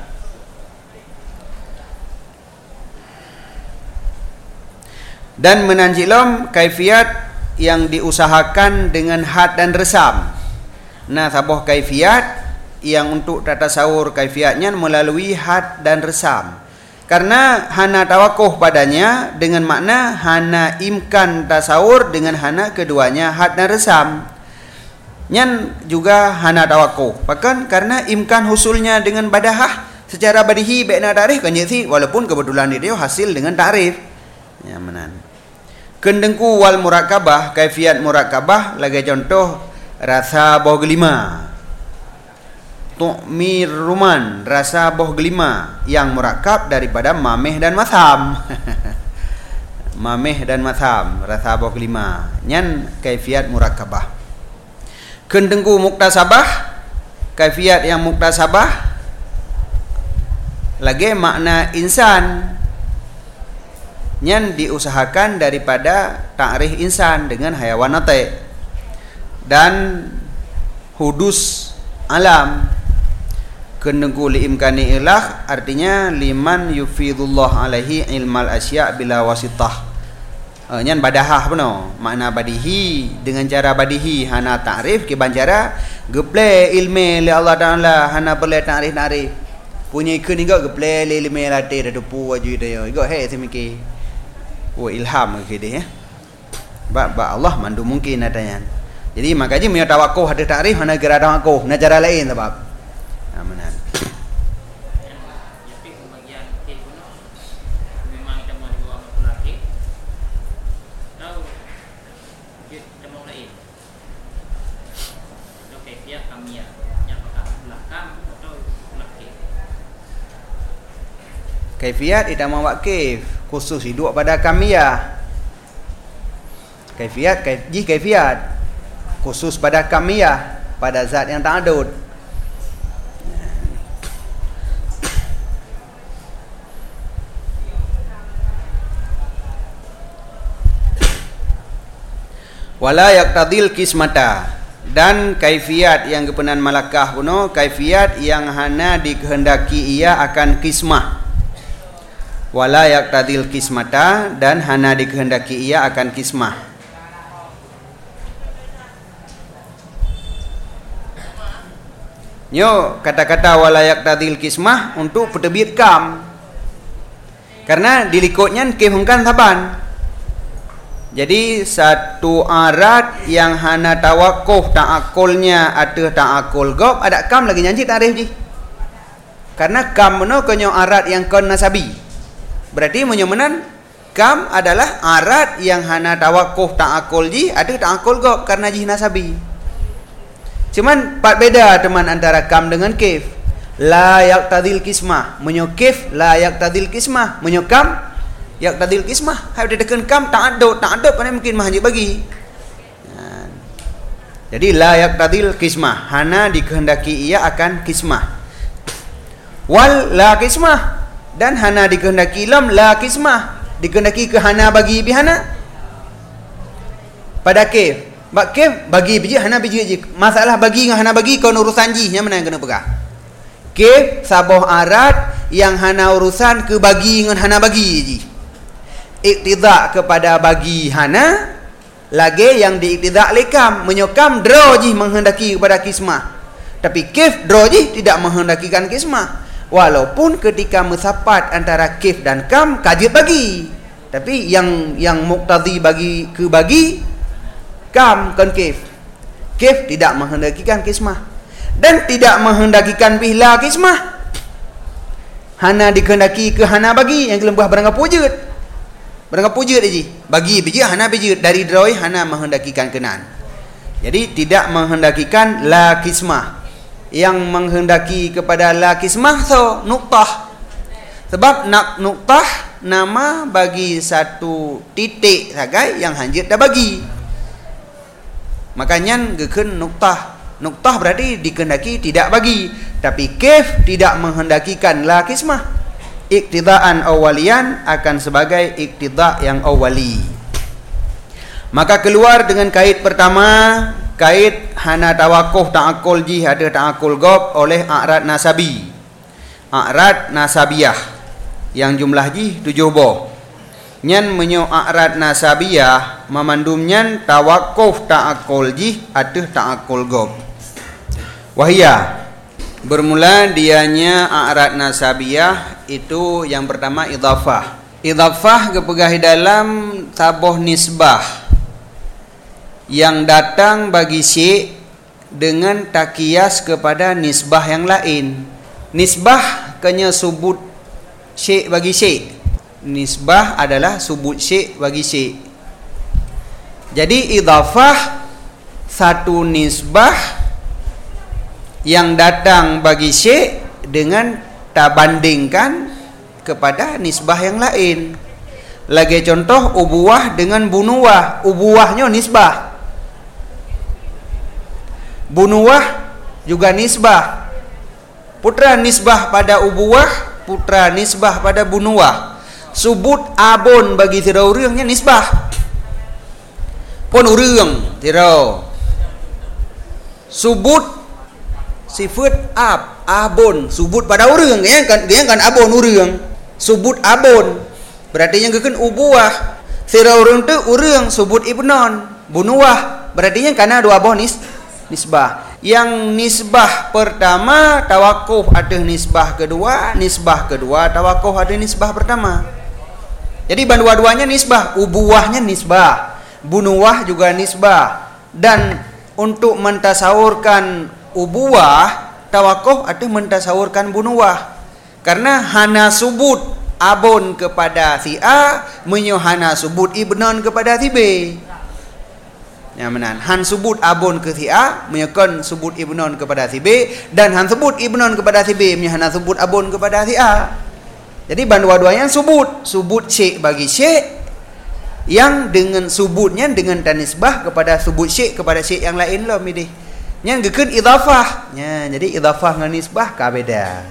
Dan menanjilom kaifiat yang diusahakan dengan had dan resam. Nah, sabuh kaifiat yang untuk tata tasawur kaifiatnya melalui had dan resam. Karena hana tawakuf padanya dengan makna hana imkan tasawur dengan hana keduanya had dan resam. Nyan juga hana tawakuf. Bahkan karena imkan husulnya dengan badahah secara badihi baikna tarikh kan yati walaupun kebetulan dia hasil dengan takrif. Ya menan. Kendengku wal murakabah, kaifiat murakabah lagi contoh rasa boh gelima. Tu'mir ruman, rasa boh gelima yang murakab daripada mameh dan matham. Mameh dan matham, rasa boh gelima. Nyan kaifiat murakabah. Kendengku muktasabah, kaifiat yang muktasabah lagi makna insan nyan diusahakan daripada ta'rif insan dengan hayawan nate dan hudus alam. Kendengku liimkani ilah artinya liman yufidullah alaihi ilmal asya' bila wasitah. Uh, nyan badahah benar makna badihi dengan cara badihi hana ta'rif ke bancara geple ilmu li Allah Taala hana boleh ta'rif ta'rif punya ikun juga geple li ilmu latih dah depu waju dia juga he semiki oh ilham ke dia ya ba ba Allah mandu mungkin adanya. Jadi makanya punya tawakuf ada ta'rif hana gerak tawakuf na cara lain sebab amanan. Kaifiat tidak mawa kaif khusus hidup pada kamiyah. Kaifiat kaif ji kaifiat khusus pada kamiyah pada zat yang ta'adud. Wala yaqtadil kismata dan kaifiat yang kepenan malakah puno kaifiat yang hana dikehendaki ia akan kismah. Wala yaqtadil kismata dan hana dikehendaki ia akan kismah. Nyo kata-kata wala yaqtadil kismah untuk peterbit kam. Karena dilikutnya kehungkan saban. Jadi satu arat yang hana tawakuf ta'akulnya ada ta'akul gob ada kam lagi nyanyi tarif ji. Karena kam meno kenyo arat yang kon nasabi. Berarti menyemenan kam adalah arat yang hana tawakuf ta'akul ji ada ta'akul gob karena ji nasabi. Cuman part beda teman antara kam dengan kif. la yaqtadil qismah, menyo kif la yaqtadil qismah, menyo kam yaqtadil qismah. Hai dia tekan kam tak ada, tak ada pandai mungkin mah hanya bagi. Ha. Jadi la yaqtadil qismah, hana dikehendaki ia akan qismah. Wal la qismah, dan hana dikehendaki lam la qismah, dikehendaki ke hana bagi bihana. Pada kif, bak kif bagi biji hana biji je. Masalah bagi dengan hana bagi kau urusan ji, yang mana yang kena pegang? Kif saboh arat yang hana urusan ke bagi dengan hana bagi je. Iktidha kepada bagi hana, lagi yang diiktidha lekam, menyokam draw je menghendaki kepada kismah. Tapi kif draw je tidak menghendakikan kismah. Walaupun ketika musapat antara kif dan kam kajib bagi, tapi yang yang muqtadi bagi ke bagi kam kan kif. Kif tidak menghendakikan kismah dan tidak menghendakikan bihla kismah. Hana dikehendaki ke hana bagi yang kelembah barang pujud. Barang pujud aja. Bagi biji hana biji dari drawai hana menghendakikan kenan. Jadi tidak menghendakikan la kismah. Yang menghendaki kepada la kismah so nuqtah. Sebab nak nuqtah nama bagi satu titik sagai yang hanjit dah bagi. Makanya geken nuktah. Nuktah berarti dikehendaki tidak bagi. Tapi kif tidak menghendakikan la kismah. Iktidaan awalian akan sebagai iktida yang awali. Maka keluar dengan kait pertama, kait hana tawakuh ta'akul jih ada ta'akul gob oleh a'rad nasabi. A'rad nasabiyah yang jumlah jih tujuh boh. Nyan menyo a'rad nasabiyah memandum nyan tawakuf ta'akul jih atau ta'akul gob. Wahia bermula dianya a'rad nasabiyah itu yang pertama idhafah. Idhafah kepegahi dalam saboh nisbah yang datang bagi syek dengan takias kepada nisbah yang lain. Nisbah kena subut syek bagi syek. Nisbah adalah subut syek bagi syek. Jadi idhafah satu nisbah yang datang bagi syek dengan tak bandingkan kepada nisbah yang lain. Lagi contoh ubuwah dengan bunuwah. Ubuwahnya nisbah, bunuwah juga nisbah. Putra nisbah pada ubuwah, putra nisbah pada bunuwah. Subut abon bagi tirau urangnya nisbah. Pun urang tirau. Subut sifat ab abon subut pada urang ya kan, dia kan abon urang. Subut abon berarti yang kekan ubuah. Tirau urang tu urang subut ibnon. Bunuwah berarti yang kana dua abon nis nisbah. Yang nisbah pertama tawakuf ada nisbah kedua, nisbah kedua tawakuf ada nisbah pertama. Jadi dua-duanya nisbah, ubuwahnya nisbah, bunuwah juga nisbah. Dan untuk mentasawurkan ubuwah, tawakuf atau mentasawurkan bunuwah. Karena hana subut abon kepada si A, menyo hana subut ibnon kepada si B. Ya menan, han subut abon ke si A, menyokon subut ibnon kepada si B, dan han subut ibnon kepada si B, menyo hana subut abon kepada si A. Jadi dua-duanya subut, subut syek bagi syek yang dengan subutnya dengan tanisbah kepada subut syek kepada syek yang lain lah midih. Yang geken idhafah. Ya, jadi idhafah dengan nisbah ka beda.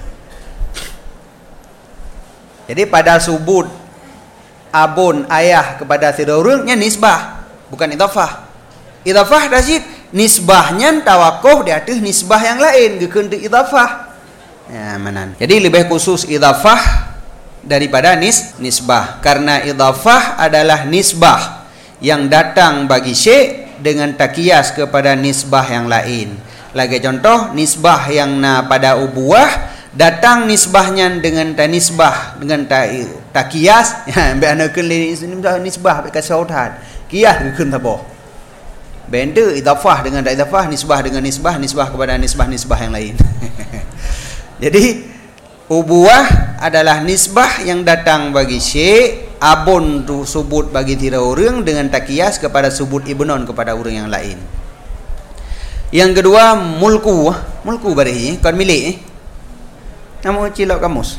Jadi pada subut abun ayah kepada sidorungnya nisbah, bukan idhafah. Idhafah dasid nisbahnya tawakuh di atas nisbah yang lain geken di idhafah. Ya, manan. Jadi lebih khusus idhafah daripada nis nisbah, karena idhafah adalah nisbah yang datang bagi syek dengan takias kepada nisbah yang lain. Lagi contoh nisbah yang na pada ubuwah datang nisbahnya dengan tanisbah dengan ta, takias ya be ana kelin nisbah be kasautan kias keun tabo. Benda idhafah dengan tak idhafah, nisbah dengan nisbah, nisbah kepada nisbah-nisbah yang lain. Jadi ubuwah adalah nisbah yang datang bagi syek, abun tu subut bagi tira orang dengan takias kepada subut ibnon kepada orang yang lain. Yang kedua mulku, mulku bari kan milik eh. Nama cilok kamus.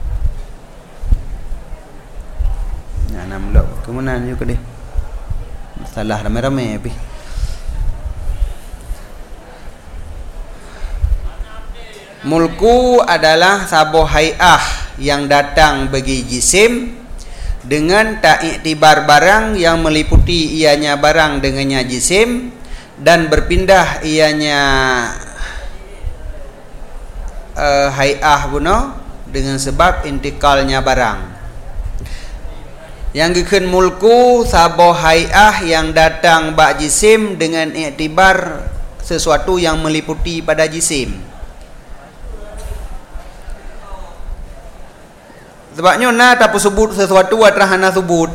Nah, nama lo kemudian juga deh. Salah ramai-ramai tapi. Mulku adalah sabuh hai'ah yang datang bagi jisim dengan tak iktibar barang yang meliputi ianya barang dengannya jisim dan berpindah ianya uh, hai'ah buno dengan sebab intikalnya barang. Yang gekeun mulku sabuh hai'ah yang datang bak jisim dengan iktibar sesuatu yang meliputi pada jisim. Sebabnya na tak sebut sesuatu atrah na sebut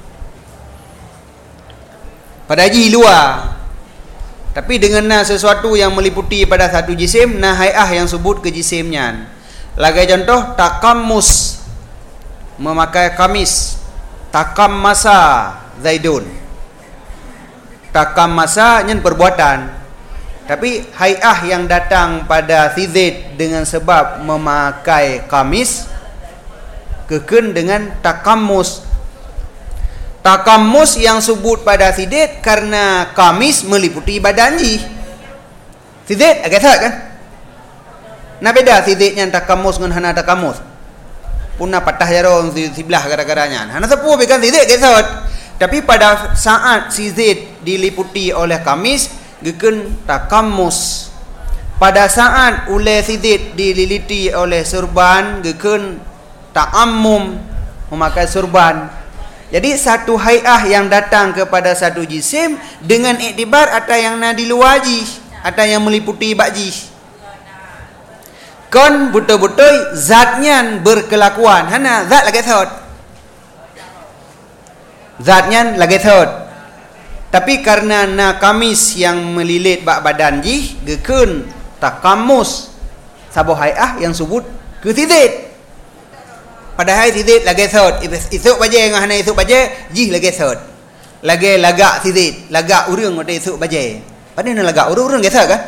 pada ji luar. Tapi dengan na sesuatu yang meliputi pada satu jisim, na hai'ah yang sebut ke jisimnya. Lagi contoh takamus, memakai kamis. Takam masa Zaidun. Takam masa nyen perbuatan. Tapi hai'ah yang datang pada si Zaid dengan sebab memakai kamis keken dengan takamus. Takamus yang sebut pada si Zaid karena kamis meliputi badan ji. Si Zaid agak salah kan? Nah beda si Zaid yang takamus dengan hana takamus. Punah patah jarong si sebelah gara-garanya. Hana sepuh bekan si Zaid gesot. Tapi pada saat si Zaid diliputi oleh kamis, geken takamus. Pada saat oleh si Zaid dililiti oleh surban, geken ta'ammum, memakai surban. Jadi satu hai'ah yang datang kepada satu jisim dengan iktibar ada yang na di luar ji, ada yang meliputi bakji. Kon betul-betul zatnya berkelakuan. Hana zat lagi thot. Zatnya lagi thot. Tapi karena na kamis yang melilit bak badan ji, gekun takamus sabuh hai'ah yang sebut ke titik. Padahal titik lagi thot. Isuk baje dengan hana isuk baje, ji lagi thot. Lagi lagak titik, lagak urang ada isuk baje. Padahal na lagak urang-urang lagi thot kan?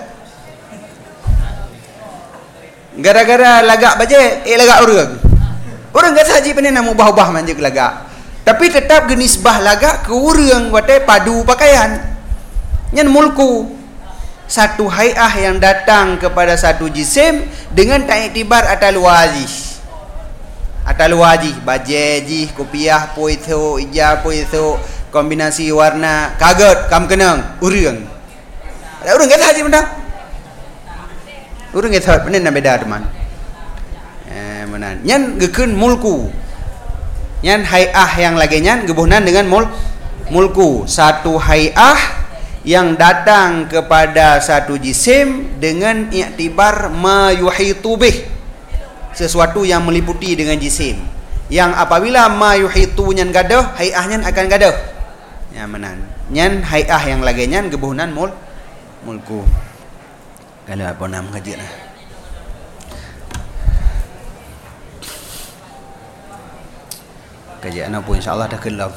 Gara-gara lagak baje, eh lagak urang. Urang gak sahaja pandai nak ubah-ubah manja ke lagak. Tapi tetap genisbah lagak ke urang watai padu pakaian. Nyan mulku. Satu hai'ah yang datang kepada satu jisim dengan tak iktibar atal wajih. Atal wajih, baje jih, kopiah, poiso, ija, poiso, kombinasi warna, kaget, kam kenang, urang. Ada urang gak sahaja pandai. Urang itu benar nak beda teman. Eh benar. Nyan gekun mulku. Nyan hai'ah yang lagi nyan gebuhnan dengan mul mulku. Satu hai'ah yang datang kepada satu jisim dengan iktibar ma yuhitu bih. Sesuatu yang meliputi dengan jisim. Yang apabila ma yuhitu nyan gadah, hai'ah nyan akan gadah. Ya benar. Nyan hai'ah yang lagi nyan gebuhnan mul mulku. Kalau apa nama kaji lah. Kaji anak pun insyaAllah dah kelab.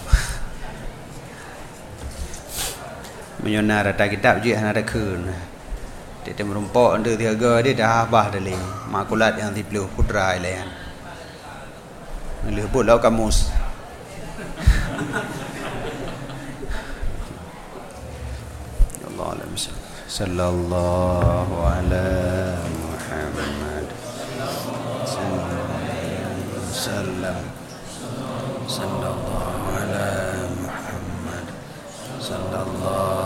Menyona rata kitab je anak dah kun. Dia merumpak untuk tiaga dia dah abah dah leh. Makulat yang tipluh putra ilayan. Melih pun lau kamus. Allah alam salam. Sallallahu ala Muhammad sallam sallallahu ala Muhammad sallallahu